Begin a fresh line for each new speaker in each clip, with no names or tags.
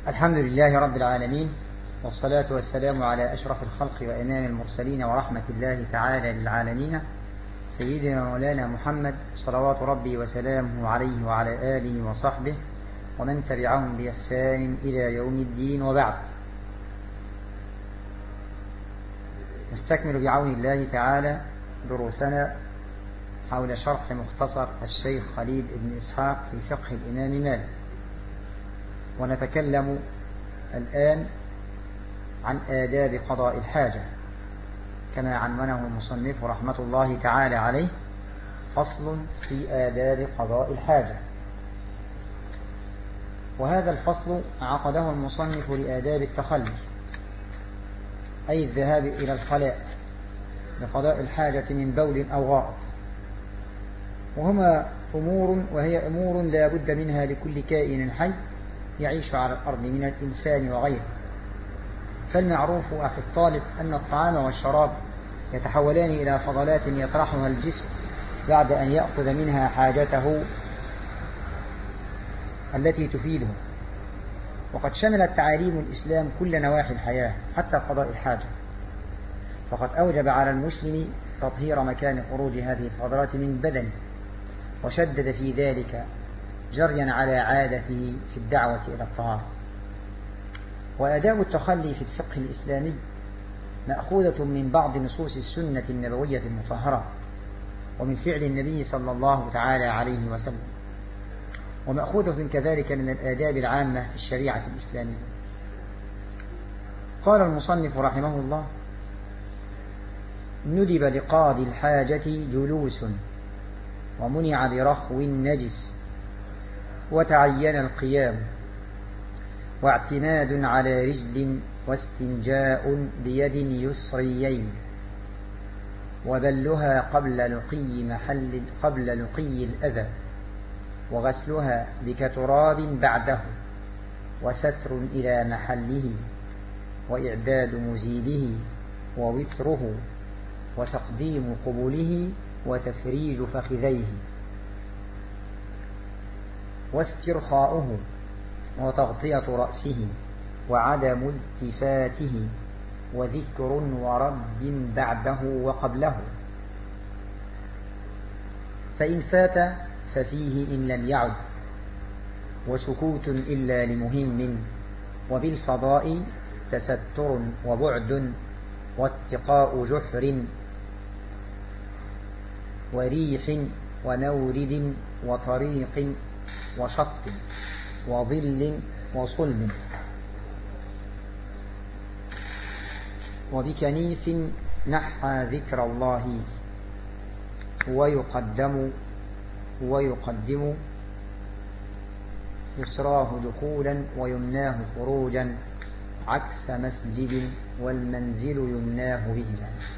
الحمد لله رب العالمين، والصلاة والسلام على أشرف الخلق وإمام المرسلين ورحمة الله تعالى للعالمين، سيدنا مولانا محمد صلوات ربي وسلامه عليه وعلى آله وصحبه ومن تبعهم بإحسان إلى يوم الدين. وبعد، نستكمل بعون الله تعالى دروسنا حول شرح مختصر الشيخ خليل بن إسحاق في فقه الإمام مالك، ونتكلم الآن عن آداب قضاء الحاجة كما عنونه المصنف رحمة الله تعالى عليه: فصل في آداب قضاء الحاجة. وهذا الفصل عقده المصنف لآداب التخلي، أي الذهاب إلى الخلاء لقضاء الحاجة من بول أو غائط، وهي أمور لا بد منها لكل كائن حي يعيش على الأرض من الإنسان وغيره. فالمعروف أخي الطالب أن الطعام والشراب يتحولان إلى فضلات يطرحها الجسم بعد أن يأخذ منها حاجته التي تفيده، وقد شملت تعاليم الإسلام كل نواحي الحياة حتى قضاء الحاجة، فقد أوجب على المسلم تطهير مكان خروج هذه الفضلات من بدنه، وشدد في ذلك جريا على عادته في الدعوة إلى الطهارة. وآداب التخلي في الفقه الإسلامي مأخوذة من بعض نصوص السنة النبوية المطهرة، ومن فعل النبي صلى الله تعالى عليه وسلم، ومأخوذة كذلك من الآداب العامة في الشريعة الإسلامية. قال المصنف رحمه الله: ندب لقاضي الحاجة جلوس، ومنع برخو النجس، وتعين القيام، واعتماد على رجل، واستنجاء بيد يسريين، وبلها قبل لقي الأذى، وغسلها بكتراب بعده، وستر إلى محله، وإعداد مزيله ووتره، وتقديم قبله، وتفريج فخذيه، واسترخاؤه، وتغطية رأسه، وعدم التفاته، وذكر ورد بعده وقبله، فإن فات ففيه إن لم يعد، وسكوت إلا لمهم، وبالفضاء تستر وبعد، واتقاء جحر، وريح، ومورد، وطريق، وشط، وظل، وصلب، وبكنيف نحى ذكر الله، ويقدم يسراه دخولا ويمناه خروجا، عكس مسجد، والمنزل يمناه به.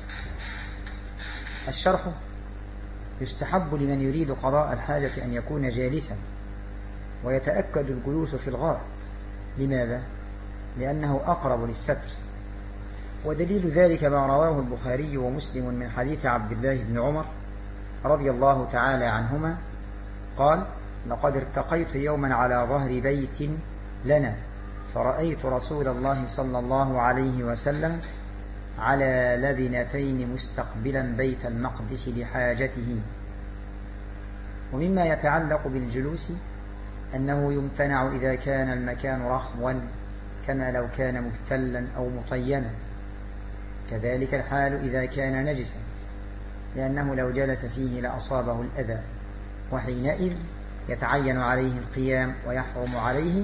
الشرح: يستحب لمن يريد قضاء الحاجة أن يكون جالسا، ويتأكد الجلوس في الغائط. لماذا؟ لأنه أقرب للستر، ودليل ذلك ما رواه البخاري ومسلم من حديث عبد الله بن عمر رضي الله تعالى عنهما قال: لقد ارتقيت يوما على ظهر بيت لنا، فرأيت رسول الله صلى الله عليه وسلم على لبنتين مستقبلا بيت المقدس لحاجته. ومما يتعلق بالجلوس أنه يمتنع إذا كان المكان رخوا، كما لو كان مبتلا أو مطينا، كذلك الحال إذا كان نجسا، لأنه لو جلس فيه لأصابه الأذى، وحينئذ يتعين عليه القيام، ويحرم عليه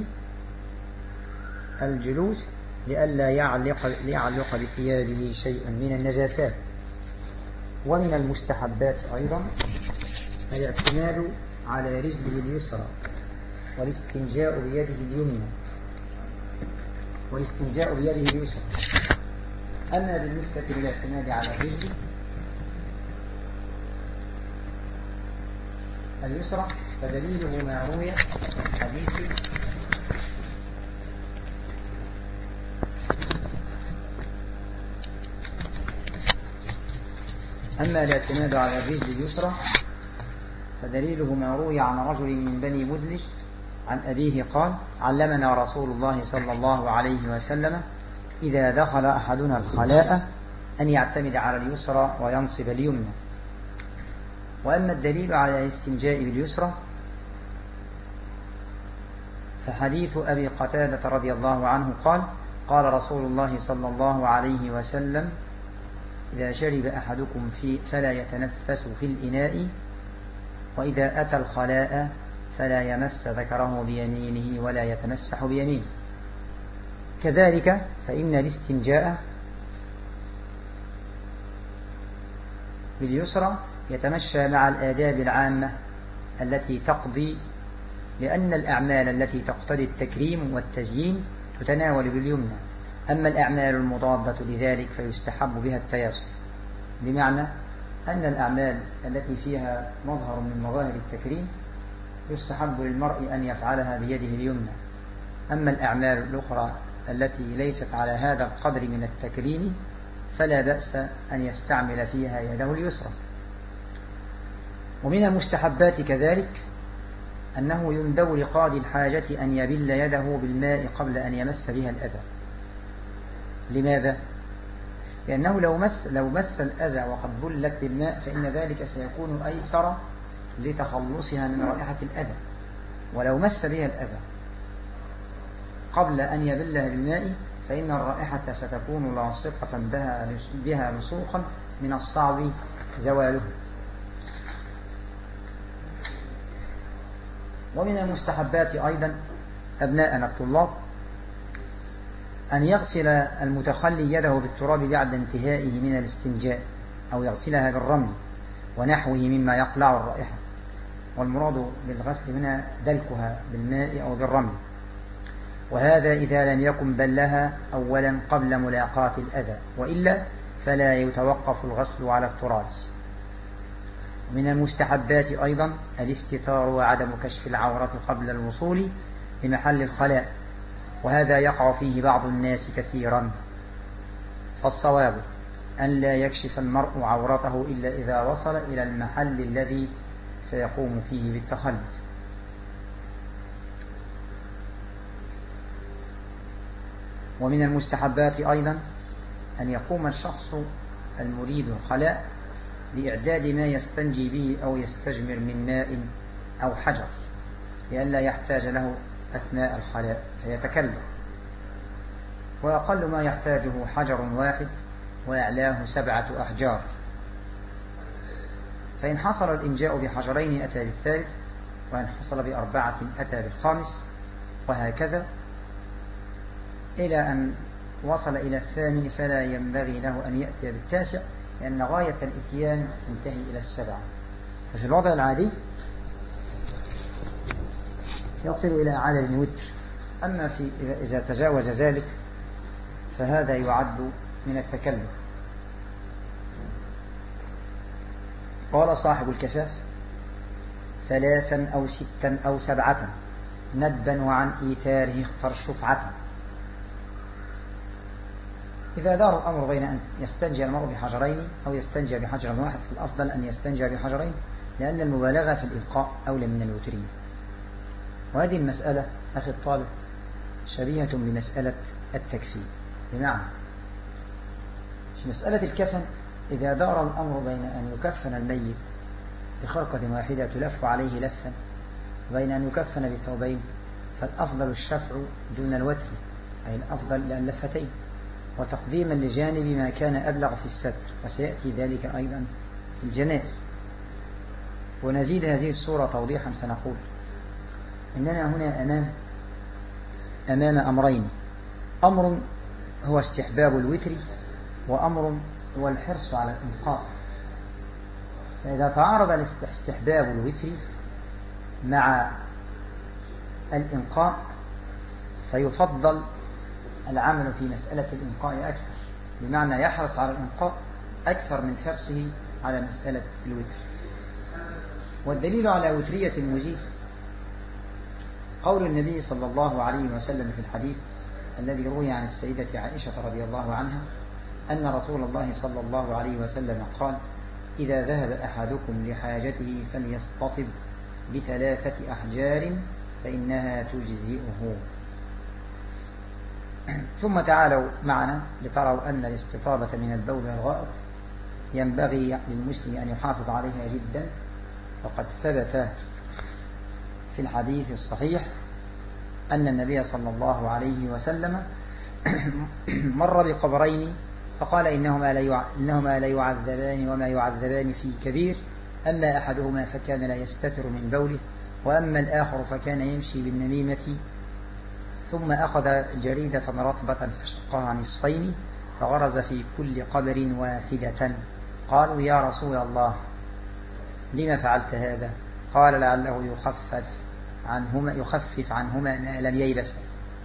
الجلوس لئلا يعلق بثيابه شيء من النجاسات. ومن المستحبات أيضا الاعتماد على رجله اليسرى، والاستنجاء بيده اليمنى، والاستنجاء بيده اليسرى. أما بالنسبة للاعتماد على الرجل اليسرى فدليله ما روي حديث أما الاعتماد على الرجل اليسرى فدليله ما روي عن رجل من بني مدلج عن أبيه قال: علمنا رسول الله صلى الله عليه وسلم إذا دخل أحدنا الخلاء أن يعتمد على اليسرى وينصب اليمنى. وأما الدليل على الاستنجاء باليسرى فحديث أبي قتادة رضي الله عنه قال: قال رسول الله صلى الله عليه وسلم: إذا شرب أحدكم فلا يتنفس في الإناء، وإذا أتى الخلاء فلا يمس ذكره بيمينه ولا يتمسح بيمينه. كذلك فإن الاستنجاء باليسرى يتمشى مع الآداب العامة التي تقضي، لأن الأعمال التي تقتضي التكريم والتزيين تتناول باليمنى، أما الأعمال المضادة لذلك فيستحب بها التيسر، بمعنى أن الأعمال التي فيها مظهر من مظاهر التكريم يستحب للمرء أن يفعلها بيده اليمنى، أما الأعمال الأخرى التي ليست على هذا القدر من التكريم فلا بأس أن يستعمل فيها يده اليسرى. ومن المستحبات كذلك أنه يندب لقاضي الحاجة أن يبل يده بالماء قبل أن يمس بها الأذى. لماذا؟ لأنه لو مس الأذى وقد بلت بالماء فإن ذلك سيكون أيسر لتخلصها من رائحة الأذى، ولو مس بها الأذى قبل أن يبلها بالماء فإن الرائحة ستكون لاصقة بها لصوقا من الصعب زواله. ومن المستحبات أيضا أبناءنا الطلاب أن يغسل المتخلي يده بالتراب بعد انتهائه من الاستنجاء، أو يغسلها بالرمل ونحوه مما يقلع الرائحة، والمراد بالغسل هنا دلكها بالماء أو بالرمل، وهذا إذا لم يكن بلها أولا قبل ملاقاة الأذى، وإلا فلا يتوقف الغسل على التراب. من المستحبات أيضا الاستتار وعدم كشف العورة قبل الوصول لمحل الخلاء، وهذا يقع فيه بعض الناس كثيرا، فالصواب أن لا يكشف المرء عورته إلا إذا وصل إلى المحل الذي سيقوم فيه بالتخلي. ومن المستحبات أيضا أن يقوم الشخص المريد الخلاء لإعداد ما يستنجي به أو يستجمر من ماء أو حجر، لئلا يحتاج له أثناء الخلاء فيتكلم، وأقل ما يحتاجه حجر واحد ويعلاه 7 أحجار، فإن حصل الإنجاء بحجرين أتى بالثالث، وإن حصل ب4 أتى بالخامس، وهكذا إلى أن وصل إلى الثامن فلا ينبغي له أن يأتي بالتاسع، لأن غاية الإتيان تنتهي إلى 7. ففي الوضع العادي يصل إلى عدد وتر، أما إذا تجاوز ذلك فهذا يعد من التكلف. قال صاحب الكفاف: 3 أو 6 أو 7 ندبا، وعن إيتاره اختر شفعة. إذا دار الأمر بين أن يستنجي المرء بحجرين أو يستنجي بحجر واحد فالأفضل أن يستنجي بحجرين، لأن المبالغة في الإلقاء أولى من الوترية. وهذه المسألة أخي الطالب شبيهة بمسألة التكفين، بمعنى في مسألة الكفن إذا دار الأمر بين أن يكفن الميت بخرقة واحدة تلف عليه لفا وبين أن يكفن بثوبين، فالأفضل الشفع دون الوتر، أي الأفضل للفتين، وتقديما لجانب ما كان أبلغ في الستر، وسيأتي ذلك أيضا في الجنائز. ونزيد هذه الصورة توضيحا فنقول إننا هنا أمام أمرين: أمر هو استحباب الوتر، وأمر هو الحرص على الإنقاء. فإذا تعارض استحباب الوتر مع الإنقاء فيفضل العمل في مسألة الإنقاء أكثر، بمعنى يحرص على الإنقاء أكثر من حرصه على مسألة الوتر. والدليل على وترية المجيز قول النبي صلى الله عليه وسلم في الحديث الذي روي عن السيدة عائشة رضي الله عنها أن رسول الله صلى الله عليه وسلم قال: إذا ذهب أحدكم لحاجته فليستطب ب3 أحجار فإنها تجزئه. ثم تعالوا معنا لتروا أن الاستطابة من البول والغائط ينبغي للمسلم أن يحافظ عليها جدا، فقد ثبت في الحديث الصحيح أن النبي صلى الله عليه وسلم مر بقبرين فقال إنهما لا يعذبان وما يعذبان في كبير، أما أحدهما فكان لا يستتر من بوله، وأما الآخر فكان يمشي بالنميمة، ثم أخذ جريدة رطبة فشقها نصفين فغرز في كل قبر واحدة. قالوا يا رسول الله لما فعلت هذا؟ قال لعله يخفف عنهما ما لم ييبس.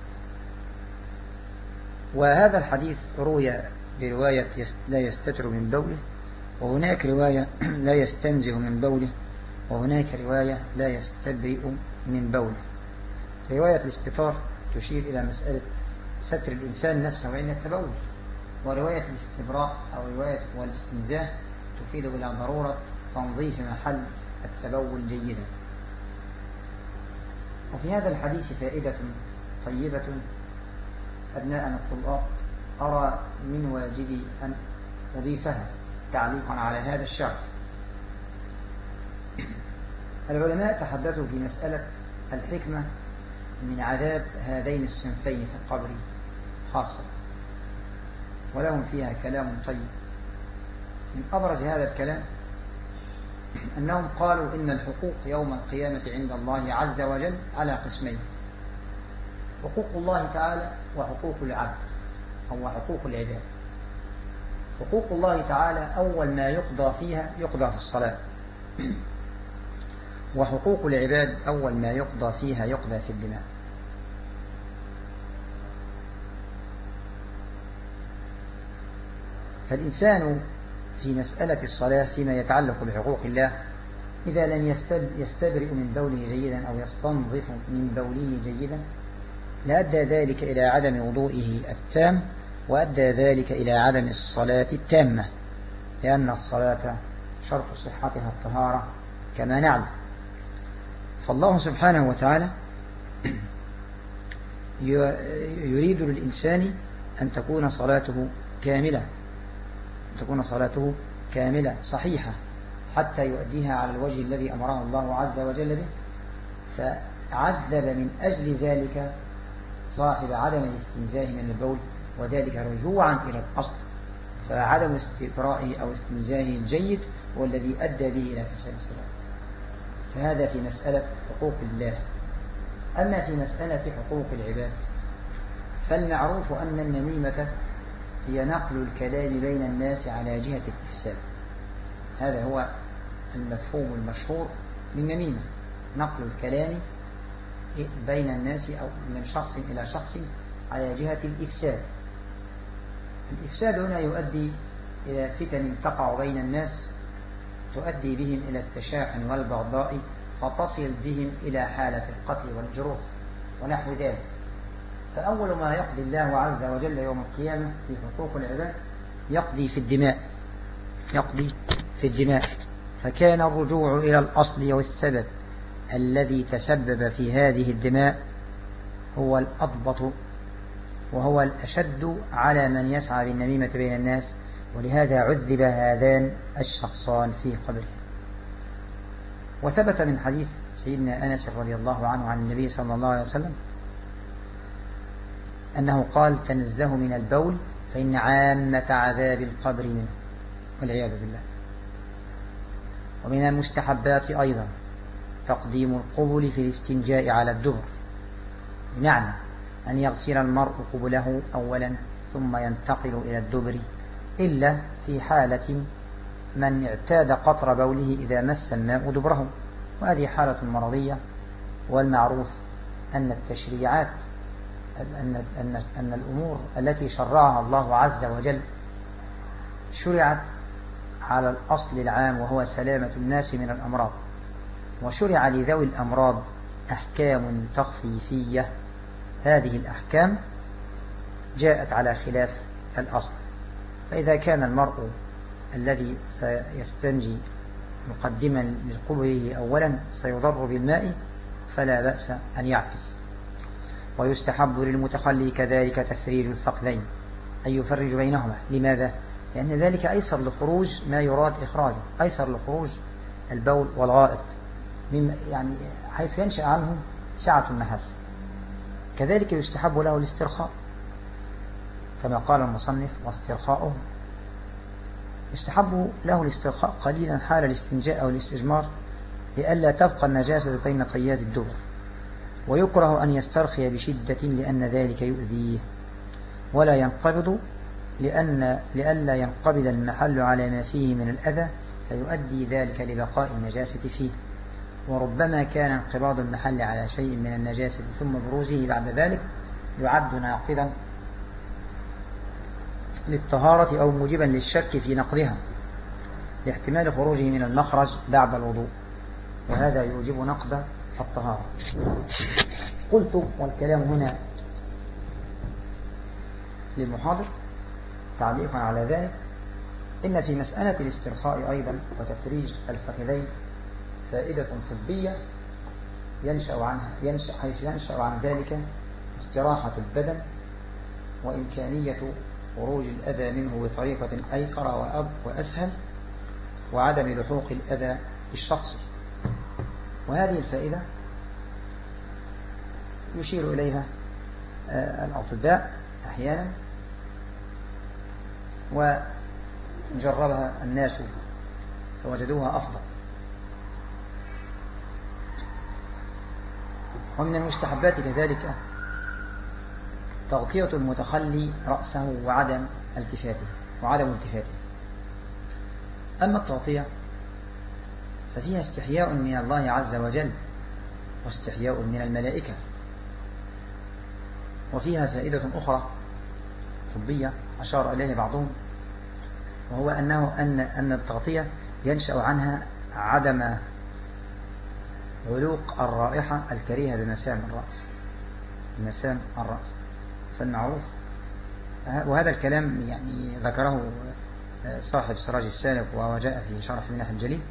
وهذا الحديث روي برواية لا يستتر من بوله، وهناك رواية لا يستنزه من بوله، وهناك رواية لا يستبرئ من بوله. رواية الاستتار تشير إلى مسألة ستر الإنسان نفسه وعند التبول، ورواية الاستبراء أو رواية والاستنزاه تفيد إلى ضرورة تنظيف محل التبول جيدا. وفي هذا الحديث فائدة طيبة أبناءنا الطلاب أرى من واجبي أن أضيفها تعليقا على هذا الشرح. العلماء تحدثوا في مسألة الحكمة من عذاب هذين الصنفين في القبر خاصة، ولهم فيها كلام طيب. من أبرز هذا الكلام أنهم قالوا إن الحقوق يوم القيامة عند الله عز وجل على قسمين: حقوق الله تعالى وحقوق العبد أو حقوق العباد. حقوق الله تعالى أول ما يقضى فيها يقضى في الصلاة، وحقوق العباد أول ما يقضى فيها يقضى في الدماء. فالإنسان في مسألة الصلاة فيما يتعلق بحقوق الله إذا لم يستبرئ من بوله جيدا أو يستنظف من بوله جيدا لأدى ذلك إلى عدم وضوئه التام، وأدى ذلك إلى عدم الصلاة التامة، لأن الصلاة شرط صحتها الطهارة كما نعلم. فالله سبحانه وتعالى يريد للإنسان أن تكون صلاته كاملة صحيحة حتى يؤديها على الوجه الذي أمره الله عز وجل به، فعذب من أجل ذلك صاحب عدم الاستنزاه من البول، وذلك رجوعا إلى الأصل، فعدم استبرائه أو استنزاهه الجيد هو الذي أدى به إلى فساد الصلاة. فهذا في مسألة حقوق الله. أما في مسألة حقوق العباد فالمعروف أن النميمة هي نقل الكلام بين الناس على جهة الإفساد. هذا هو المفهوم المشهور للنميمة، نقل الكلام بين الناس أو من شخص إلى شخص على جهة الإفساد. الإفساد هنا يؤدي إلى فتن تقع بين الناس تؤدي بهم إلى التشاحن والبغضاء، فتصل بهم إلى حالة القتل والجروح ونحو ذلك. فأول ما يقضي الله عز وجل يوم القيامة في حقوق العباد يقضي في الدماء. فكان الرجوع إلى الأصل والسبب الذي تسبب في هذه الدماء هو الأضبط وهو الأشد على من يسعى بالنميمة بين الناس، ولهذا عذب هذان الشخصان في قبره. وثبت من حديث سيدنا أنس رضي الله عنه عن النبي صلى الله عليه وسلم أنه قال: تنزهوا من البول فإن عامة عذاب القبر منه، والعياذ بالله. ومن المستحبات أيضا تقديم القبل في الاستنجاء على الدبر، بمعنى أن يغسل المرء قبله أولا ثم ينتقل إلى الدبر، إلا في حالة من اعتاد قطر بوله إذا مس الماء دبره، وهذه حالة مرضية. والمعروف أن التشريعات أن الأمور التي شرعها الله عز وجل شرعت على الأصل العام وهو سلامة الناس من الأمراض، وشرع لذوي الأمراض أحكام تخفيفية. هذه الأحكام جاءت على خلاف الأصل. فإذا كان المرء الذي سيستنجي مقدما لقبله أولا سيضر بالماء، فلا بأس أن يعكس. ويستحب للمتخلي كذلك تفريج الفخذين، أي يفرج بينهما. لماذا؟ لأن ذلك أيسر لخروج ما يراد إخراجه، أيسر لخروج البول والغائط، يعني حيث ينشأ عنه سعة المحل. كذلك يستحب له الاسترخاء كما قال المصنف: واسترخاؤه. يستحب له الاسترخاء قليلا حال الاستنجاء أو الاستجمار لئلا تبقى النجاسة بين قيات الدبر. ويكره أن يسترخي بشدة لأن ذلك يؤذيه. ولا ينقبض لئلا ينقبض المحل على ما فيه من الأذى فيؤدي ذلك لبقاء النجاسة فيه. وربما كان انقباض المحل على شيء من النجاسة ثم بروزه بعد ذلك يعد ناقضا للطهارة أو موجبا للشك في نقضها لاحتمال خروجه من المخرج بعد الوضوء، وهذا يوجب نقض الطهارة. قلت، والكلام هنا للمحاضر تعليقا على ذلك، إن في مسألة الاسترخاء أيضا وتفريج الفخذين فائدة طبية حيث ينشأ عن ذلك استراحة البدن وإمكانية خروج الأذى منه بطريقة أيسر وأسهل وعدم لحوق الأذى بالشخص. وهذه الفائدة يشير إليها الأطباء أحيانا وجربها الناس فوجدوها أفضل. ومن المستحبات كذلك تغطية المتخلي رأسه وعدم التفاته. أما التغطية ففيها استحياء من الله عز وجل واستحياء من الملائكة. وفيها فائدة أخرى طبية أشار إليه بعضهم، وهو أن التغطية ينشأ عنها عدم علوق الرائحة الكريهة بمسام الرأس فالمعروف. وهذا الكلام يعني ذكره صاحب سراج السالك وجاء في شرح منح الجليل.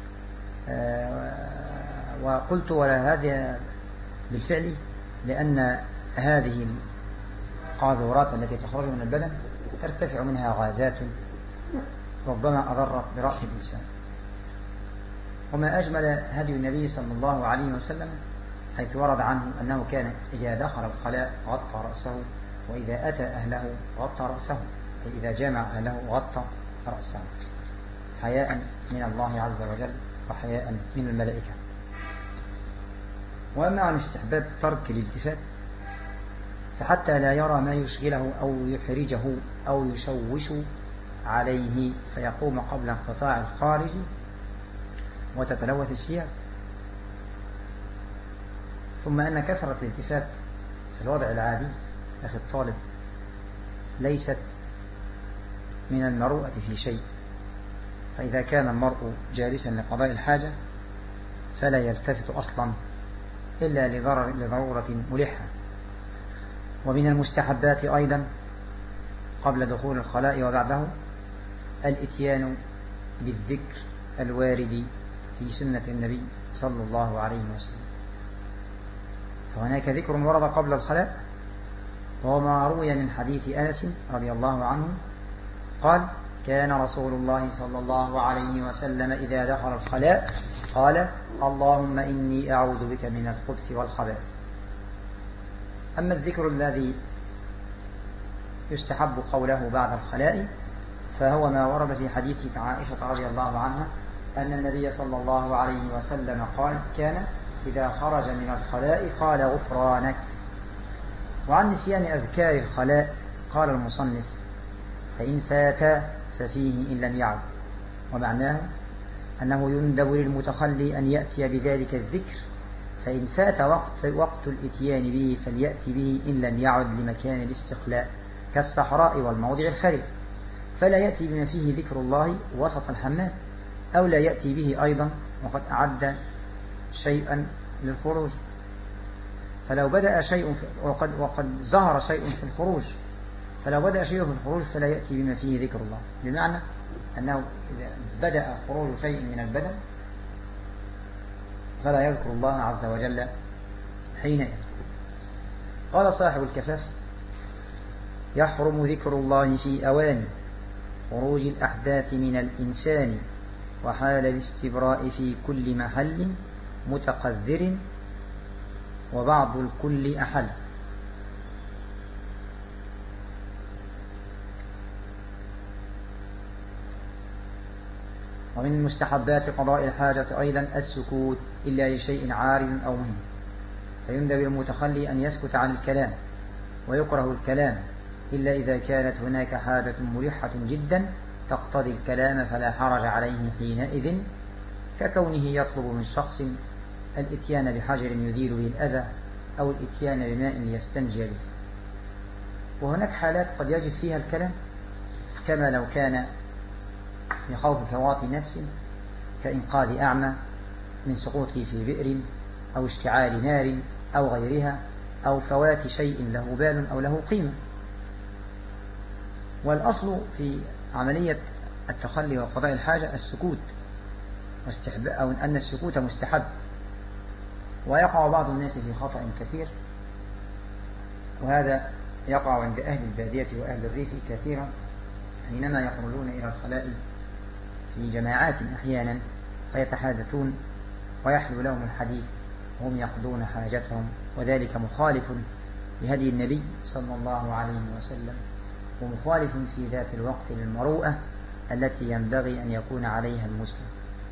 وقلت ولا هذا بالفعل، لأن هذه القاذورات التي تخرج من البدن ترتفع منها غازات ربما أضرت برأس الإنسان. وما أجمل هدي النبي صلى الله عليه وسلم حيث ورد عنه أنه كان إذا دخل الخلاء غطى رأسه، وإذا أتى أهله غطى رأسه، أي إذا جامع أهله غطى رأسه، حياء من الله عز وجل وحياء من الملائكة. وأما عن استحباب ترك الالتفات فحتى لا يرى ما يشغله أو يحرجه أو يشوش عليه فيقوم قبل انقطاع الخارج وتتلوث الثياب. ثم أن كثرة الالتفات في الوضع العادي أخي الطالب ليست من المروءة في شيء. فإذا كان المرء جالسا لقضاء الحاجة فلا يلتفت أصلا إلا لضرورة ملحة. ومن المستحبات أيضا قبل دخول الخلاء وبعده الإتيان بالذكر الوارد في سنة النبي صلى الله عليه وسلم. فهناك ذكر ورد قبل الخلاء، وهو ما روي من حديث أنس رضي الله عنه قال: كان رسول الله صلى الله عليه وسلم إذا دخل الخلاء قال: اللهم إني أعوذ بك من الخبث والخبائث. أما الذكر الذي يستحب قوله بعد الخلاء فهو ما ورد في حديث عائشة رضي الله عنها أن النبي صلى الله عليه وسلم قال: كان إذا خرج من الخلاء قال: غفرانك. وعن نسيان أذكار الخلاء قال المصنف: فإن فاتا ففيه إن لم يعد. ومعناه أنه يندب للمتخلي أن يأتي بذلك الذكر، فإن فات وقت الإتيان به فليأتي به إن لم يعد لمكان الاستخلاء كالصحراء والموضع الخرب، فلا يأتي بما فيه ذكر الله وسط الحمام، أو لا يأتي به أيضا وقد أعد شيئا للخروج. فلو بدأ شيء وقد ظهر شيء في الخروج، فلو بدأ شيء في الخروج فلا يأتي بما فيه ذكر الله، بمعنى أنه إذا بدأ خروج شيء من البدن فلا يذكر الله عز وجل حينئذ. قال صاحب الكفاف: يحرم ذكر الله في أوان خروج الأحداث من الإنسان وحال الاستبراء في كل محل متقذر وبعض الكل أحل. ومن مستحبات قضاء الحاجة أيضا السكوت إلا لشيء عارض أو مهم، فيندب المتخلي أن يسكت عن الكلام، ويكره الكلام إلا إذا كانت هناك حاجة ملحة جدا تقتضي الكلام فلا حرج عليه حينئذ، ككونه يطلب من شخص الإتيان بحجر يزيل به الأذى أو الإتيان بماء ليستنجي به. وهناك حالات قد يجب فيها الكلام، كما لو كان بخوف فوات نفس كإنقاذ أعمى من سقوطه في بئر أو اشتعال نار أو غيرها، أو فوات شيء له بال أو له قيمة. والأصل في عملية التخلي وقضاء الحاجة السكوت، أو أن السكوت مستحب. ويقع بعض الناس في خطأ كثير، وهذا يقع عند أهل البادية وأهل الريف كثيرا، حينما يخرجون إلى الخلاء في جماعات أحيانا فيتحادثون ويحلو لهم الحديث وهم يقضون حاجتهم، وذلك مخالف لهدي النبي صلى الله عليه وسلم، ومخالف في ذات الوقت للمروءة التي ينبغي أن يكون عليها المسلم.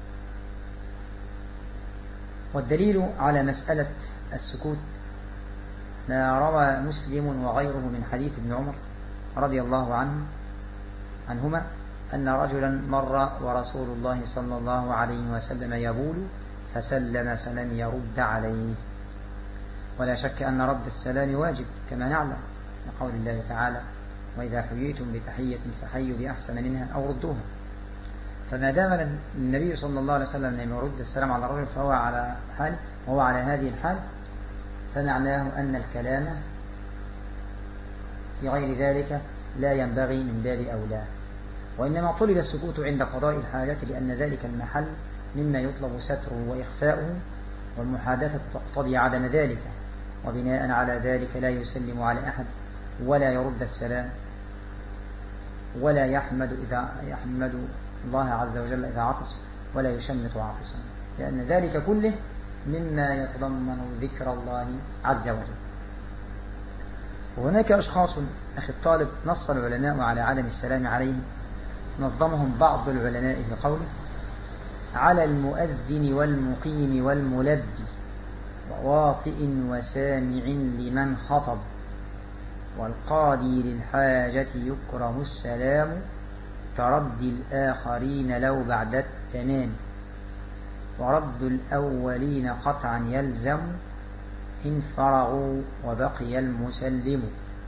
والدليل على مسألة السكوت ما روى مسلم وغيره من حديث ابن عمر رضي الله عنهما أن رجلا مر ورسول الله صلى الله عليه وسلم يبول فسلم فلم يرد عليه. ولا شك أن رد السلام واجب كما نعلم، لقول الله تعالى: وإذا حييتم بتحية فحيوا بأحسن منها أو ردوها. فما دام النبي صلى الله عليه وسلم لم يرد السلام على الرجل فهو على حال، وهو على هذه الحال، فمعناه أن الكلام في غير ذلك لا ينبغي من باب أولى. وإنما طلب السكوت عند قضاء الحاجة لأن ذلك المحل مما يطلب ستره وإخفاؤه، والمحادثة تقتضي عدم ذلك، وبناء على ذلك لا يسلم على أحد ولا يرد السلام ولا يحمد الله عز وجل إذا عطس ولا يشمت عاطسا، لأن ذلك كله مما يتضمن ذكر الله عز وجل. وهناك أشخاص أخي الطالب نص العلماء على عدم السلام عليهم، نظمهم بعض العلماء في قوله: على المؤذن والمقيم والملبي وواطئ وسامع لمن خطب، والقاضي للحاجة يكره السلام كرد الآخرين لو بعد التمام، ورد الأولين قطعا يلزم إن فرغوا وبقي المسلم.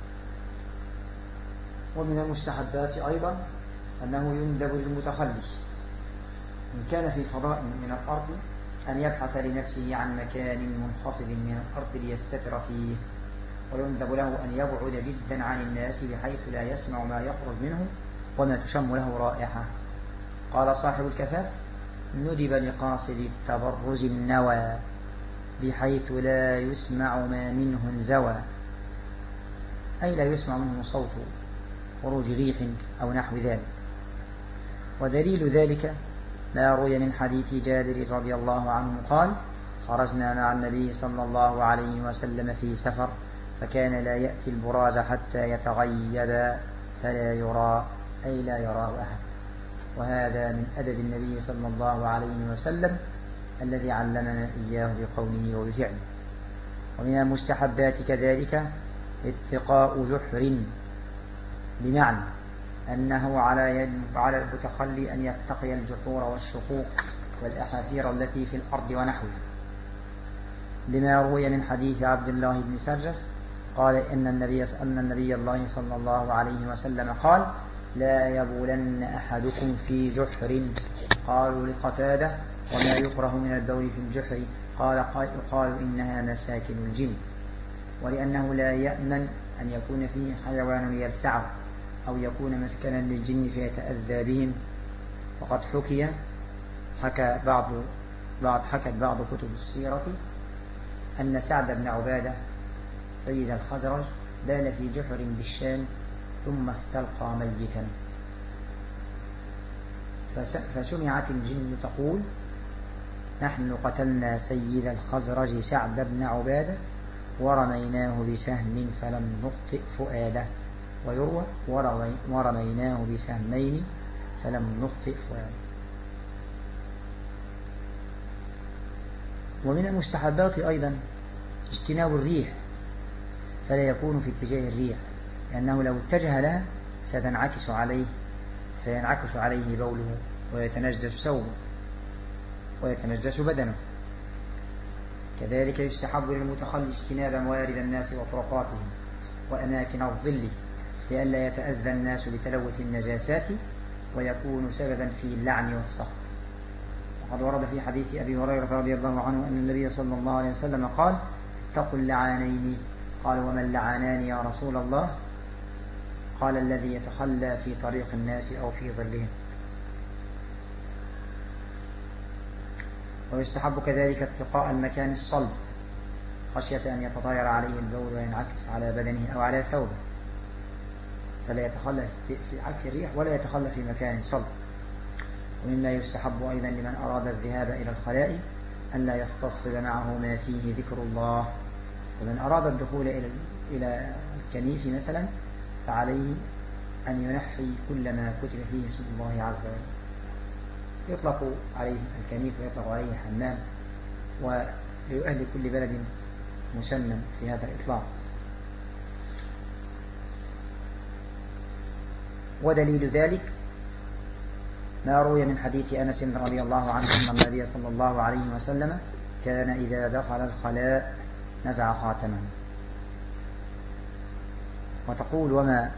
ومن المستحبات أيضا أنه يندب للمتخلي إن كان في فضاء من الأرض أن يبحث لنفسه عن مكان منخفض من الأرض ليستتر فيه، ويندب له أن يبعد جدا عن الناس بحيث لا يسمع ما يخرج منه وما تشم له رائحة. قال صاحب الكفاف: ندب لقاصد التبرز النوى بحيث لا يسمع ما منه انزوى، أي لا يسمع منه صوت خروج ريح أو نحو ذلك. ودليل ذلك ما روي من حديث جابر رضي الله عنه قال: خرجنا مع النبي صلى الله عليه وسلم في سفر فكان لا يأتي البراز حتى يتغيب فلا يرى، أي لا يراه أحد. وهذا من أدب النبي صلى الله عليه وسلم الذي علمنا إياه بقوله وبفعله. ومن المستحبات كذلك اتقاء جحر، بمعنى أنه على المتخلي أن يتقي الجحور والشقوق والأحافير التي في الأرض ونحوها، لما روي من حديث عبد الله بن سرجس قال أن النبي الله صلى الله عليه وسلم قال: لا يبولن أحدكم في جحر. قالوا لقتادة: وما يكره من البول في الجحر؟ قالوا إنها مساكن الجن، ولأنه لا يأمن أن يكون فيه حيوان يلسعه أو يكون مسكنا للجن فيتأذى بهم. وقد حكت بعض كتب السيرة أن سعد بن عبادة سيد الخزرج بال في جحر بالشام ثم استلقى ميتا، فسمعت الجن تقول: نحن قتلنا سيد الخزرج سعد بن عبادة ورميناه بسهم فلم نخطئ فؤاده، ويروى: ورميناه بسهمين فلم نخطئ فؤاده. ومن المستحبات أيضا اجتناب الريح، فلا يكون في اتجاه الريح، لأنه لو اتجه لها سينعكس عليه بوله ويتنجس ثوبه ويتنجس بدنه. كذلك يستحب للمتخلي اجتناب موارد الناس وطرقاتهم وأماكن الظل، لئلا يتأذى الناس بتلوث النجاسات ويكون سببا في اللعن والسخط. وقد ورد في حديث أبي هريرة رضي الله عنه أن النبي صلى الله عليه وسلم قال: اتقوا اللعانين. قال: وما اللعانان يا رسول الله؟ قال: الذي يتخلى في طريق الناس أو في ظلهم. ويستحب كذلك اتقاء المكان الصلب خشية أن يتطاير عليه البول وينعكس على بدنه أو على ثوبه، فلا يتخلى في عكس الريح ولا يتخلى في مكان صلب. ومما يستحب أيضا لمن أراد الذهاب إلى الخلاء ألا يستصحب معه ما فيه ذكر الله، ومن أراد الدخول إلى الكنيف مثلا فعليه أن ينحي كل ما كتب فيه اسم الله عز وجل. يطلق عليه الكنيف ويطلق عليه حمام، ولأهل كل بلد مسمى في هذا الإطلاق. ودليل ذلك ما روي من حديث أنس رضي الله عنه أن النبي صلى الله عليه وسلم كان إذا دخل الخلاء نزع خاتمه. وتقول: وماذا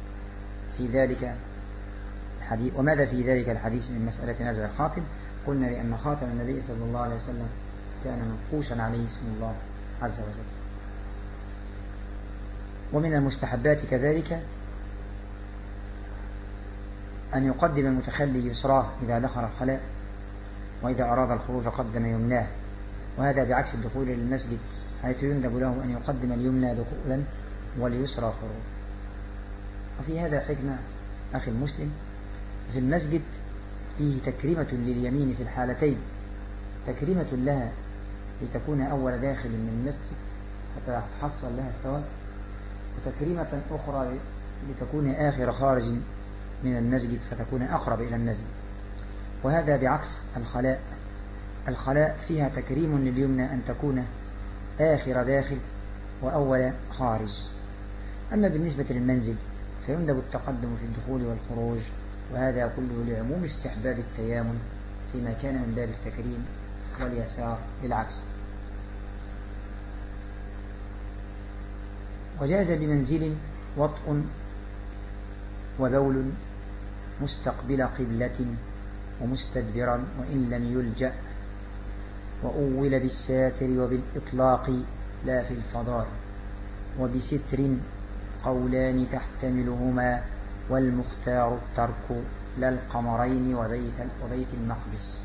في ذلك الحديث من مسألة نزع الخاتم؟ قلنا لأن خاتم النبي صلى الله عليه وسلم كان منقوشا عليه اسم الله عز وجل. ومن المستحبات كذلك أن يقدم المتخلي يسراه إذا دخل الخلاء، وإذا أراد الخروج قدم يمناه، وهذا بعكس الدخول للمسجد حيث يندب له أن يقدم اليمنى دخولا واليسرى خروج. وفي هذا حكمة أخي المسلم: في المسجد فيه تكريمة لليمين في الحالتين، تكريمة لها لتكون أول داخل من المسجد حتى تحصل لها الثواب، وتكريمة أخرى لتكون آخر خارج من المسجد فتكون أقرب إلى المسجد. وهذا بعكس الخلاء. الخلاء فيها تكريم لليمنى أن تكون آخر داخل وأول خارج. أما بالنسبة للمنزل فيندب التقدم في الدخول والخروج، وهذا كله لعموم استحباب التيامن فيما كان من باب التكريم، واليسار للعكس. وجاز بمنزل وطء وبول مستقبل قبلة ومستدبرا وإن لم يلجأ، وأول بالساتر وبالإطلاق لا في الفضاء، وبستر قولان تحتملهما والمختار الترك لا القمرين وبيت المقدس.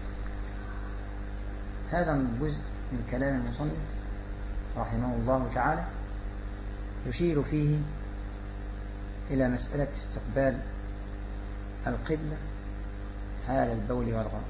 هذا الجزء من كلام المصنف رحمه الله تعالى يشير فيه إلى مسألة استقبال القبلة حال البول والغائط.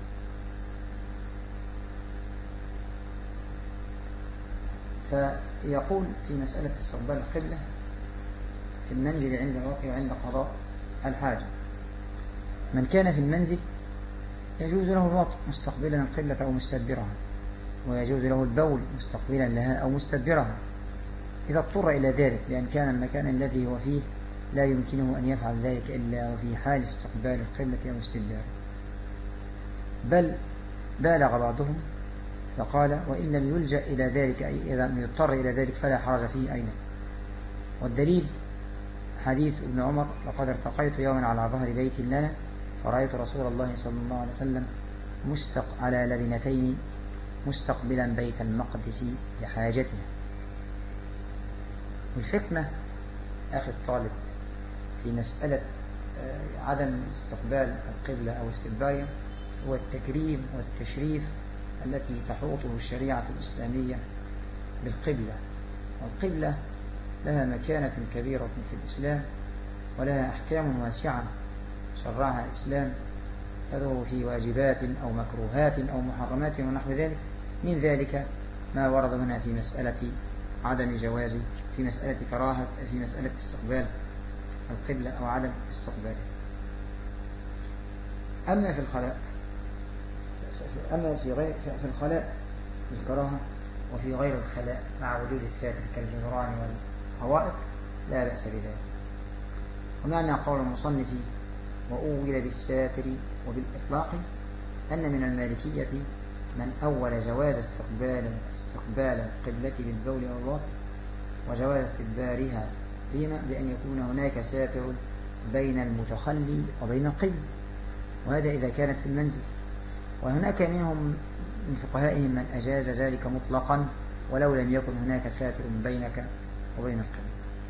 فيقول في مسألة استقبال القبلة في المنزل عند الوقت وعند قضاء الحاجة: من كان في المنزل يجوز له الوطء مستقبلا القبلة أو مستدبرها، ويجوز له البول مستقبلا لها أو مستدبرها إذا اضطر إلى ذلك، لأن كان المكان الذي هو فيه لا يمكنه أن يفعل ذلك إلا وفي حال استقبال القبلة أو استدبارها. بل بالغ بعضهم فقال: وإن لم يلجأ إلى ذلك، أي إذا لم يضطر إلى ذلك فلا حرج فيه أيضا. والدليل حديث ابن عمر: لقد ارتقيت يوما على ظهر بيت لنا فرأيت رسول الله صلى الله عليه وسلم على لبنتين مستقبلا بيت المقدس لحاجته. والحكمة أخي الطالب في مسألة عدم استقبال القبلة أو استدبارها هو التكريم والتشريف التي تحوطه الشريعة الإسلامية بالقبلة. والقبلة لها مكانة كبيرة في الإسلام ولها أحكام واسعة شرعها الإسلام، تدعو في واجبات أو مكروهات أو محرمات ونحو ذلك. من ذلك ما ورد هنا في مسألة عدم جواز، في مسألة كراهة، في مسألة استقبال القبلة أو عدم استقباله. أما في الخلاء، في الخلاء الكراهة، وفي غير الخلاء مع وجود الساتر كالجدران والحوائط لا بأس بذلك. ومعنى قول المصنف وأول بالساتر وبالإطلاق أن من المالكية من أول جواز استقبال القبلة بالبول أو الوضوء وجواز استدبارها فيما بأن يكون هناك ساتر بين المتخلي وبين القبلة، وهذا إذا كانت في المنزل. وهناك منهم من فقهائهم من أجاز ذلك مطلقا ولو لم يكن هناك ساتر بينك وبين القبلة.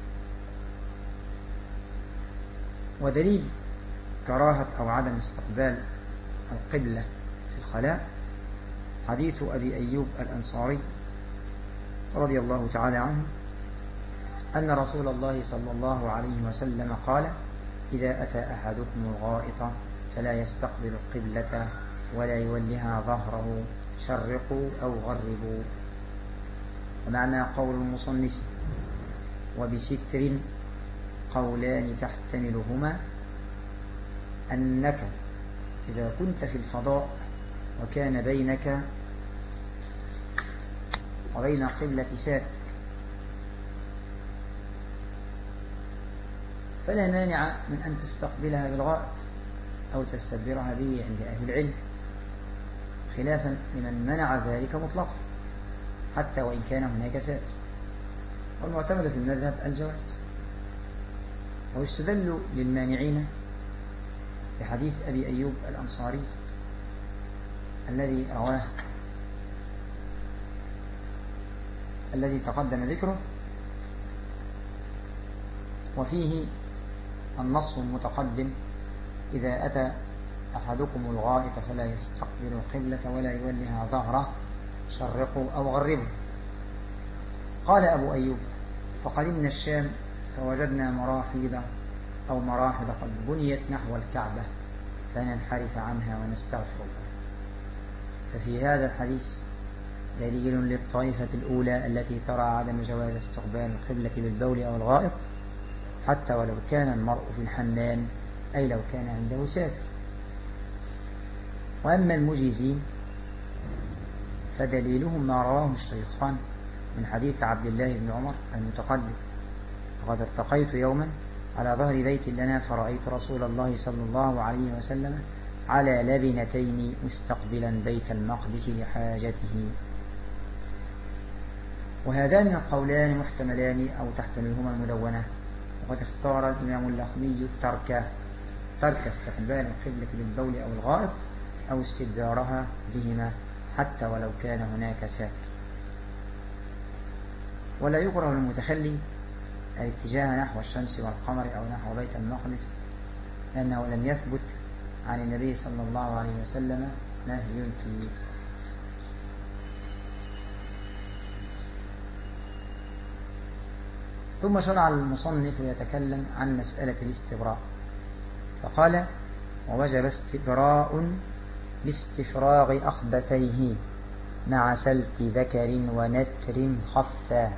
ودليل كراهة أو عدم استقبال القبلة في الخلاء حديث أبي أيوب الأنصاري رضي الله تعالى عنه أن رسول الله صلى الله عليه وسلم قال: إذا أتى أحدكم الغائط فلا يستقبل القبلة ولا يولها ظهره، شرقوا أو غربوا. ومعنى قول المصنف وبستر قولان تحتملهما أنك إذا كنت في الفضاء وكان بينك وبين قبلة ساتر فلا مانع من أن تستقبلها بالغائط أو تستدبرها به عند أهل العلم، خلافا لمن منع ذلك مطلقا حتى وإن كان هناك ساتر. والمعتمد في المذهب الجواز. ويستدل للمانعين بحديث أبي أيوب الأنصاري الذي رواه الذي تقدم ذكره، وفيه النص المتقدم: إذا أتى أحدكم الغائط فلا يستقبل القبلة ولا يولها ظهره، شرقوا أو غربوا. قال أبو أيوب: فقدمنا الشام فوجدنا مراحيض أو مراحض قد بنيت نحو الكعبة فننحرف عنها ونستغفر الله. ففي هذا الحديث دليل للطائفة الأولى التي ترى عدم جواز استقبال القبلة بالبول أو الغائط حتى ولو كان المرء في الحمام، أي لو كان عنده ساتر. وأما المجيزين فدليلهم ما رواه الشيخان من حديث عبد الله بن عمر المتقدم: وقد ارتقيت يوما على ظهر بيت لنا فرأيت رسول الله صلى الله عليه وسلم على لبنتين مستقبلا بيت المقدس لحاجته. وهذان القولان محتملان أو تحتملهما المدونة. وقد اختار الإمام اللخمي ترك استقبال القبلة بالبول أو الغائط أو استدبارها بهما حتى ولو كان هناك ساتر. ولا يكره المتخلي الاتجاه نحو الشمس والقمر أو نحو بيت المقدس، لأنه لم يثبت عن النبي صلى الله عليه وسلم نهي فيه. ثم شرع المصنف يتكلم عن مسألة الاستبراء فقال: ووجب استبراء باستفراغ أخبثيه مع سلت ذكر ونتر خفا.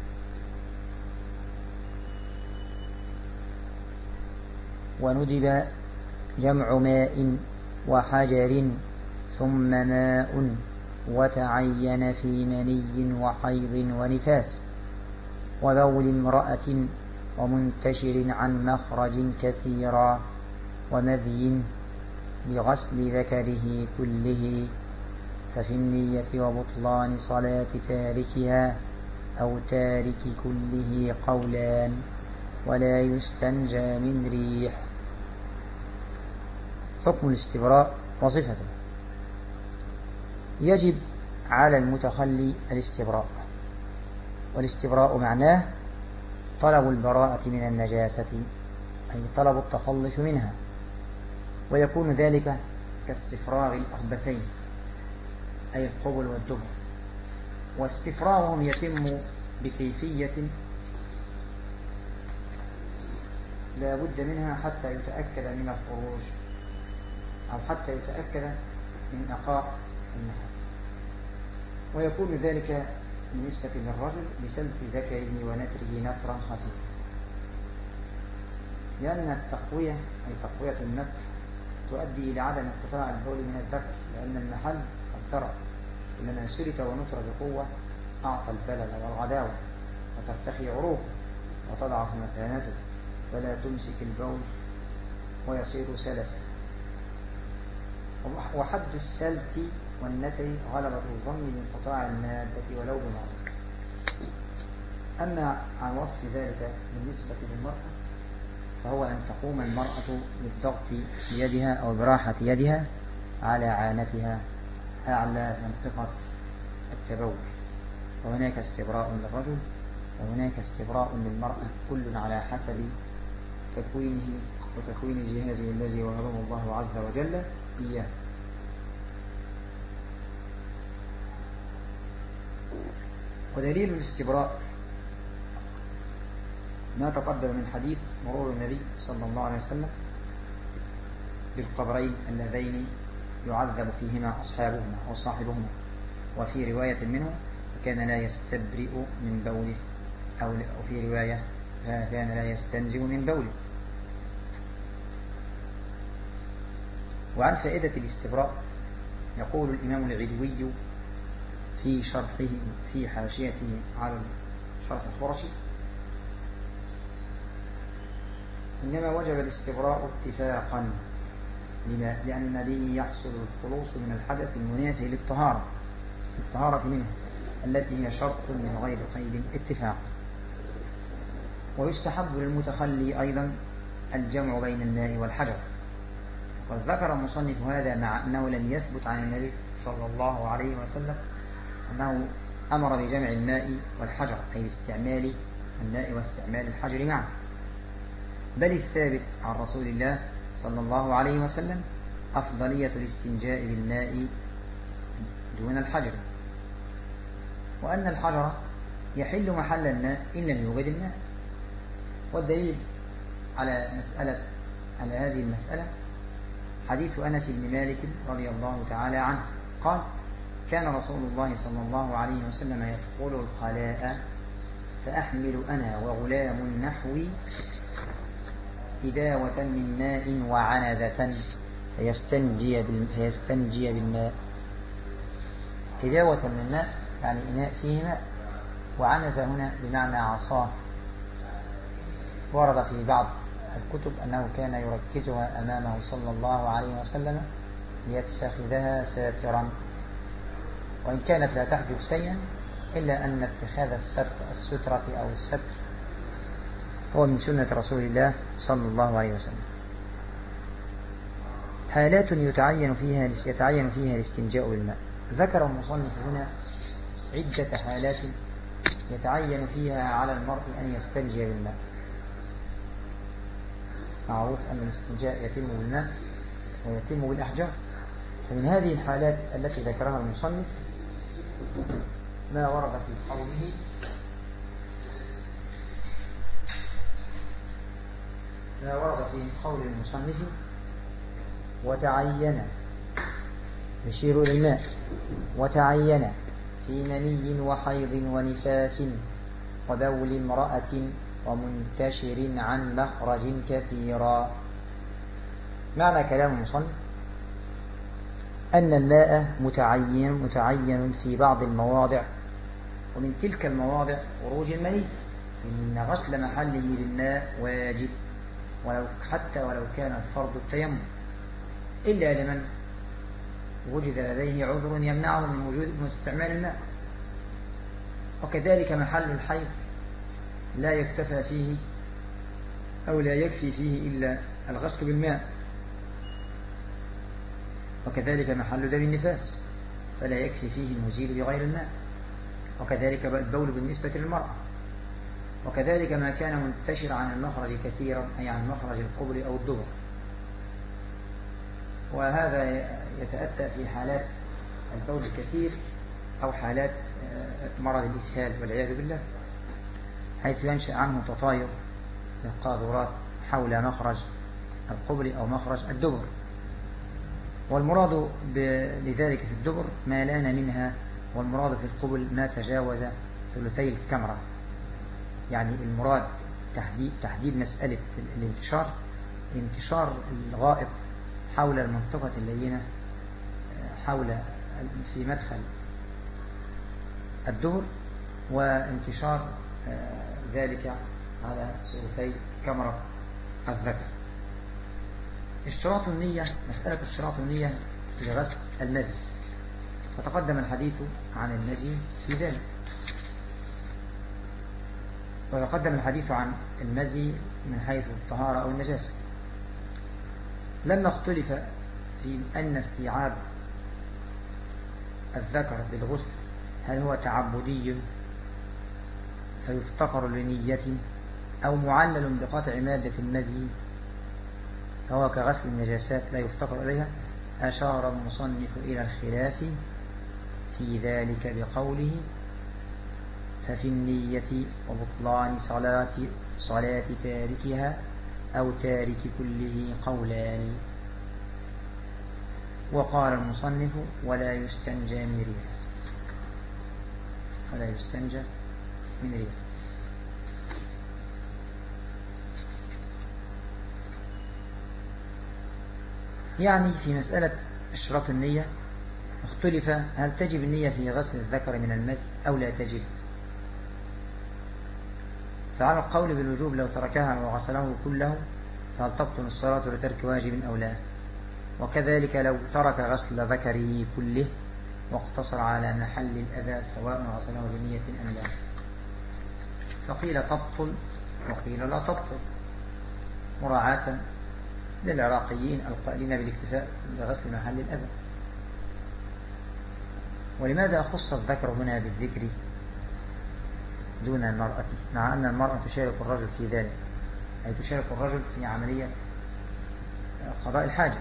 وندب جمع ماء وحجر ثم ماء وتعين في مني وحيض ونفاس وبول امرأة ومنتشر عن مخرج كثيرا ومذي بغسل ذكره كله، ففي النية وبطلان صلاة تاركها أو تارك كله قولان، ولا يستنجى من ريح. حكم الاستبراء وصفته: يجب على المتخلي الاستبراء، والاستبراء معناه طلب البراءة من النجاسة، أي طلب التخلص منها، ويكون ذلك كاستفراغ الأخبثين أي القبل والدبر، واستفراغهم يتم بكيفية لا بد منها حتى يتأكد من الخروج أو حتى يتأكد من نقاء المحل. ويكون ذلك بالنسبة للرجل بسلت ذكره ونتره نترا خفيفا، لأن التقوية أي تقوية النتر تؤدي إلى عدم انقطاع البول من الذكر، لأن المحل قد ترى كلما سلك ونتر بقوة أعطى البلل والغداوة وترتخي عروقه وتضعف مثانته فلا تمسك البول ويصير سلسا. وحد السلت والنتر غلبة الظن بانقطاع المادة ولو بمرض. أما عن وصف ذلك بالنسبة للمرأة فهو أن تقوم المرأة بالضغط بيدها أو براحة يدها على عانتها أعلى منطقة التبول، وهناك استبراء للرجل وهناك استبراء للمرأة، كل على حسب تكوينه وتكوين جهازه الذي وهبه الله عز وجل إياه. ودليل الاستبراء ما تقدم من حديث مرور النبي صلى الله عليه وسلم بالقبرين اللذين يعذب فيهما أصحابهما أو صاحبهما، وفي رواية منه كان لا يستبرئ من بوله، أو في رواية كان لا يستنزئ من بوله. وعن فائدة الاستبراء يقول الإمام العدوي في شرحه في حاشيته على شرح الخرشي: إنما وجب الاستبراء اتفاقا لأن به يحصل الخلوص من الحدث المنافي للطهارة منه التي هي شرط من غير قيد اتفاق. ويستحب للمتخلي أيضا الجمع بين الماء والحجر، وقد ذكر المصنف هذا مع أنه لم يثبت عن النبي صلى الله عليه وسلم أنه أمر بجمع الماء والحجر، أي باستعمال الماء واستعمال الحجر معا، بل الثابت عن رسول الله صلى الله عليه وسلم أفضلية الاستنجاء بالماء دون الحجر، وأن الحجر يحل محل الماء إن لم يوجد الماء. والدليل على هذه المسألة حديث أنس بن مالك رضي الله تعالى عنه قال: كان رسول الله صلى الله عليه وسلم يدخل الخلاء فأحمل أنا وغلام نحوي إداوة من ماء وعنزة فيستنجي بالماء. إداوة من ماء يعني إناء فيه ماء، وعنزة هنا بمعنى عصاه. ورد في بعض الكتب أنه كان يركزها أمامه صلى الله عليه وسلم ليتخذها ساترا، وإن كانت لا تحجب شيئا إلا أن اتخاذ السترة أو الستر هو من سنة رسول الله صلى الله عليه وسلم. حالات يتعين فيها الاستنجاء بالماء. ذكر المصنف هنا عدة حالات يتعين فيها على المرء أن يستنجي بالماء. معروف أن الاستنجاء يتم بالماء ويتم بالأحجار، فمن هذه الحالات التي ذكرها المصنف ما ورد في قوله: قول المصنف: وتعين، يشير إلى الماء، وتعين في مني وحيض ونفاس وبول امرأة ومنتشر عن مخرج كثيرا. معنى كلام المصنف أن الماء متعين في بعض المواضع، ومن تلك المواضع خروج المني، إن غسل محله بالماء واجب حتى ولو كان الفرض التيمم، إلا لمن وجد لديه عذر يمنعه من استعمال الماء. وكذلك محل الحيض لا يكتفى فيه أو لا يكفي فيه إلا الغسل بالماء، وكذلك محل دم النفاس فلا يكفي فيه المزيل بغير الماء، وكذلك البول بالنسبة للمرأة، وكذلك ما كان منتشر عن المخرج كثيرا أي عن مخرج القبل أو الدبر. وهذا يتأتى في حالات البول الكثير أو حالات مرض الإسهال والعياذ بالله، حيث ينشأ عنه تطاير للقاذورات حول مخرج القبل أو مخرج الدبر. والمراد بذلك في الدبر ما لان منها، والمراد في القبل ما تجاوز ثلثي الكمرة. يعني المراد تحديد مسألة انتشار الغائط حول المنطقة اللينة في مدخل الدبر، وانتشار ذلك على ثلثي كمرة الذكر. اشتراط النية، مسألة اشتراط النية لغسل المذي، فتقدم الحديث عن المذي في ذلك، ويقدم الحديث عن المذي من حيث الطهارة أو النجاسة. لما اختلف في أن استيعاب الذكر بالغسل هل هو تعبدي فيفتقر لنية، أو معلل بقطع مادة المذي فهو كغسل النجاسات لا يفتقر إليها، أشار المصنف إلى الخلاف في ذلك بقوله: ففي النية وبطلان صلاة تاركها أو تارك كله قولان. وقال المصنف: ولا يستنجى من ريح، ولا يستنجى من ريح. يعني في مسألة اشتراط النية اختلف هل تجب النية في غسل الذكر من المذي أو لا تجب. فعلى القول بالوجوب لو تركها وغسله كله فهل تبطل الصلاة لترك واجب أو لا، وكذلك لو ترك غسل ذكره كله واقتصر على محل الأذى سواء غسله بنية أم لا. فقيل تبطل وقيل لا تبطل، مراعاة للعراقيين القائلين بالاكتفاء بغسل محل الأذى. ولماذا خص الذكر هنا بالذكر دون المرأة، مع أن المرأة تشارك الرجل في ذلك، أي تشارك الرجل في عملية قضاء الحاجة؟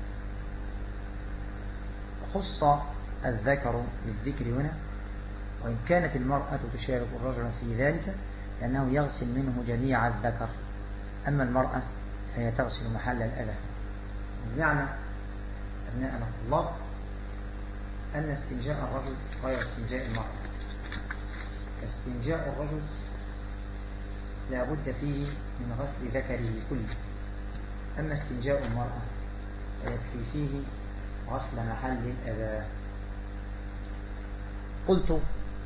خص الذكر بالذكر هنا، وإن كانت المرأة تشارك الرجل في ذلك لأنه يغسل منه جميع الذكر، أما المرأة فهي تغسل محل الأذى. بمعنى أبناءنا الطلاب أن استنجاء الرجل غير استنجاء المرأة. استنجاء الرجل لا بد فيه من غسل ذكره كله، أما استنجاء المرأة فيكفي فيه غسل محل الأذى. قلت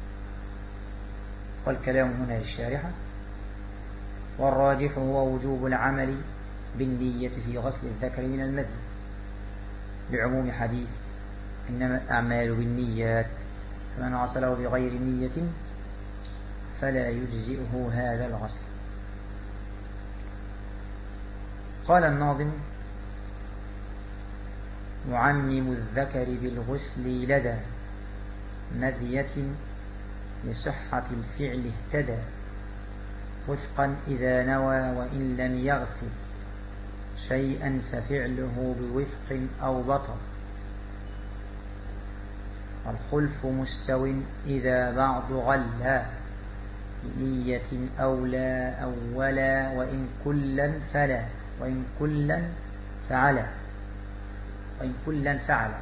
والكلام هنا للشارحة: والراجح هو وجوب العمل بالنية في غسل الذكر من المذي لعموم حديث إنما الأعمال بالنيات، فمن غسله بغير نية فلا يجزئه هذا الغسل. قال الناظم: يعمم الذكر بالغسل لدى مذية لصحة الفعل اهتدى، وفقا إذا نوى وإن لم يغسل شيئا ففعله بوفق أو بطل. والخلف مستو إذا بعض غلا بنية أولى أولا، وإن كلا فلا، وإن كلا فعلا، وإن كلا فعلا.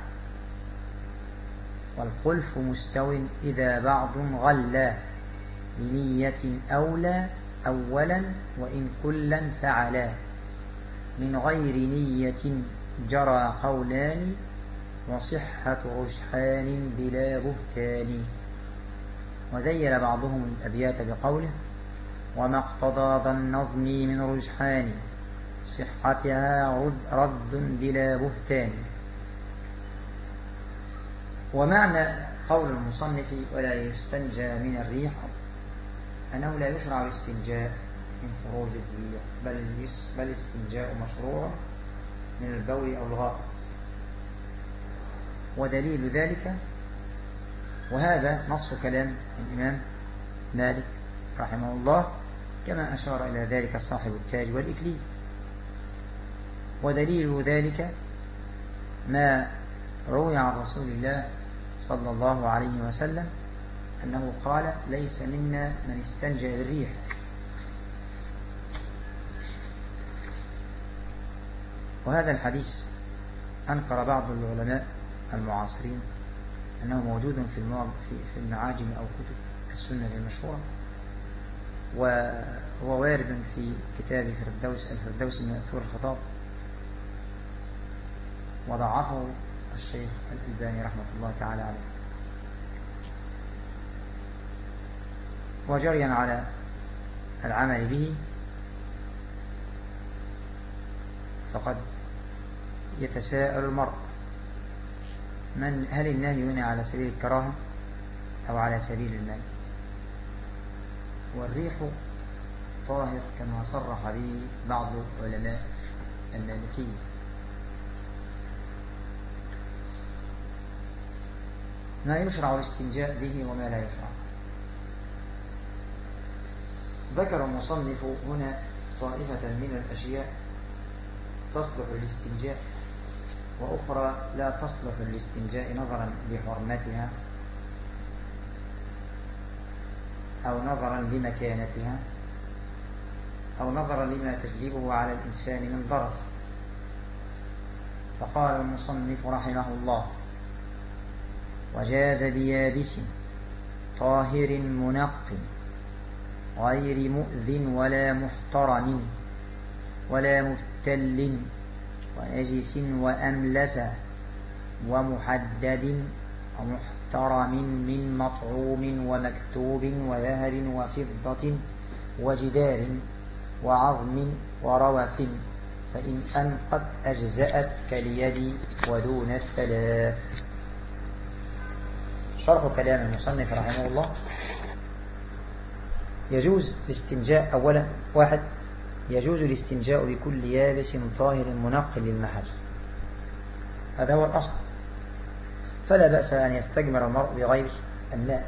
والخلف مستو إذا بعض غلا بنية أولى أولا، وإن كلا فعلا. من غير نية جرى قولان، وصحة رجحان بلا بهتان. وذيل بعضهم الأبيات بقوله: وما اقتضى ذا النظم من رجحان، صحتها رد بلا بهتان. ومعنى قول المصنف ولا يستنجى من الريح أنه لا يشرع الاستنجاء من خروج الريح، بل الاستنجاء مشروع من البول أو الغائط. ودليل ذلك، وهذا نص كلام الإمام مالك رحمه الله كما أشار إلى ذلك صاحب التاج والإكليل. ودليل ذلك ما روي عن رسول الله صلى الله عليه وسلم أنه قال ليس منا من استنجى بالريح. وهذا الحديث أنكر بعض العلماء المعاصرين أنه موجود في المعاجم أو كتب السنة المشهورة، وهو وارد في كتاب الفردوس من مأثور الخطاب، وضعفه الشيخ الألباني رحمة الله تعالى عليه. وجريا على العمل به فقد يتساءل المرء هل النهي هنا على سبيل الكراهة أو على سبيل المنع؟ والريح طاهر كما صرح به بعض علماء المالكية. ما يشرع الاستنجاء به وما لا يشرع. ذكر المصنف هنا طائفة من الأشياء تصلح للاستنجاء وأخرى لا تصلح للاستنجاء نظرا لحرمتها أو نظرا لمكانتها أو نظرا لما تجلبه على الإنسان من ضرر. فقال المصنف رحمه الله: وجاز بيابس طاهر منق غير مؤذن ولا محترم ولا مبتل ونجس وأملس ومحدد ومحترم من مطعوم ومكتوب وذهب وفضة وجدار وعظم وروث، فإن أنقت أجزأت كاليد ودون الثلاث. شرح كلام المصنف رحمه الله: يجوز الاستنجاء. أولا، واحد، يجوز الاستنجاء بكل يابس طاهر منقل للمحل، هذا هو الأصل، فلا بأس أن يستجمر المرء بغير الماء،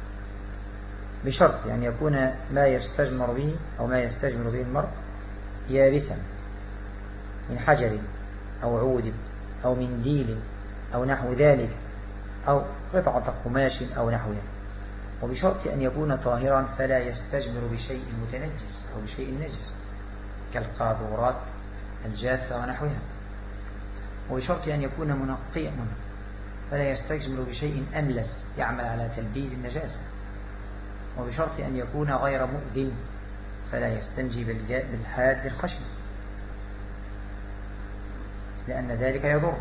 بشرط أن يكون ما يستجمر به أو ما يستجمر به المرء يابسا من حجر أو عود أو منديل أو نحو ذلك أو قطعة قماش أو نحوها، وبشرط أن يكون طاهرا فلا يستجمر بشيء متنجس أو بشيء نجس كالقاذورات الجافة ونحوها، وبشرط أن يكون منقيا فلا يستجمر بشيء أملس يعمل على تلبيد النجاسة، وبشرط أن يكون غير مؤذن فلا يستنجي بالحاد الخشن لأن ذلك يضر.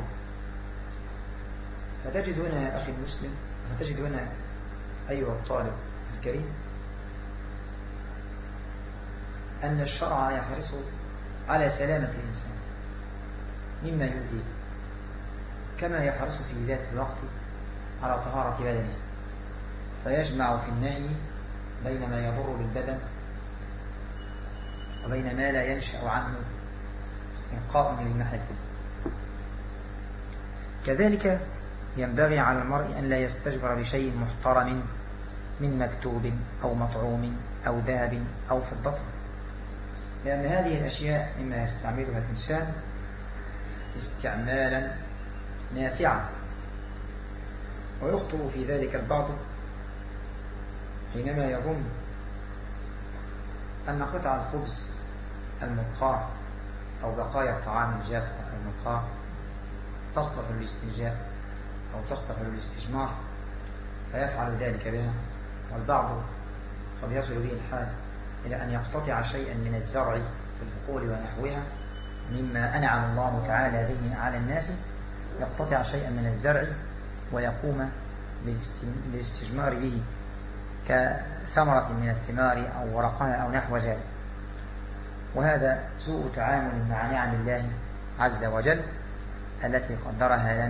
فتجد هنا يا أخي المسلم، فتجد هنا أيها الطالب الكريم أن الشرع يحرص على سلامة الإنسان مما يؤذيه، كما يحرص في ذات الوقت على طهارة بدنه، فيجمع في النهي بين ما يضر بالبدن وبين ما لا ينشأ عنه إنقاء للمحل. كذلك ينبغي على المرء أن لا يستجبر بشيء محترم من مكتوب أو مطعوم أو ذهب أو فضة، لأن هذه الأشياء مما يستعملها الإنسان استعمالا نافعا، ويخطئ في ذلك البعض حينما يظن أن قطع الخبز المنقار أو بقايا الطعام الجاف المنقار تصلح للاستنجاء أو تصلح للاستجمار فيفعل ذلك بها، والبعض قد يصل به الحال إلى أن يقتطع شيئا من الزرع في البقول ونحوها مما أنعم الله تعالى به على الناس، يقتطع شيئا من الزرع ويقوم بالاستجمار به كثمرة من الثمار أو ورقها أو نحو ذلك، وهذا سوء تعامل مع نعم الله عز وجل التي قدرها لنا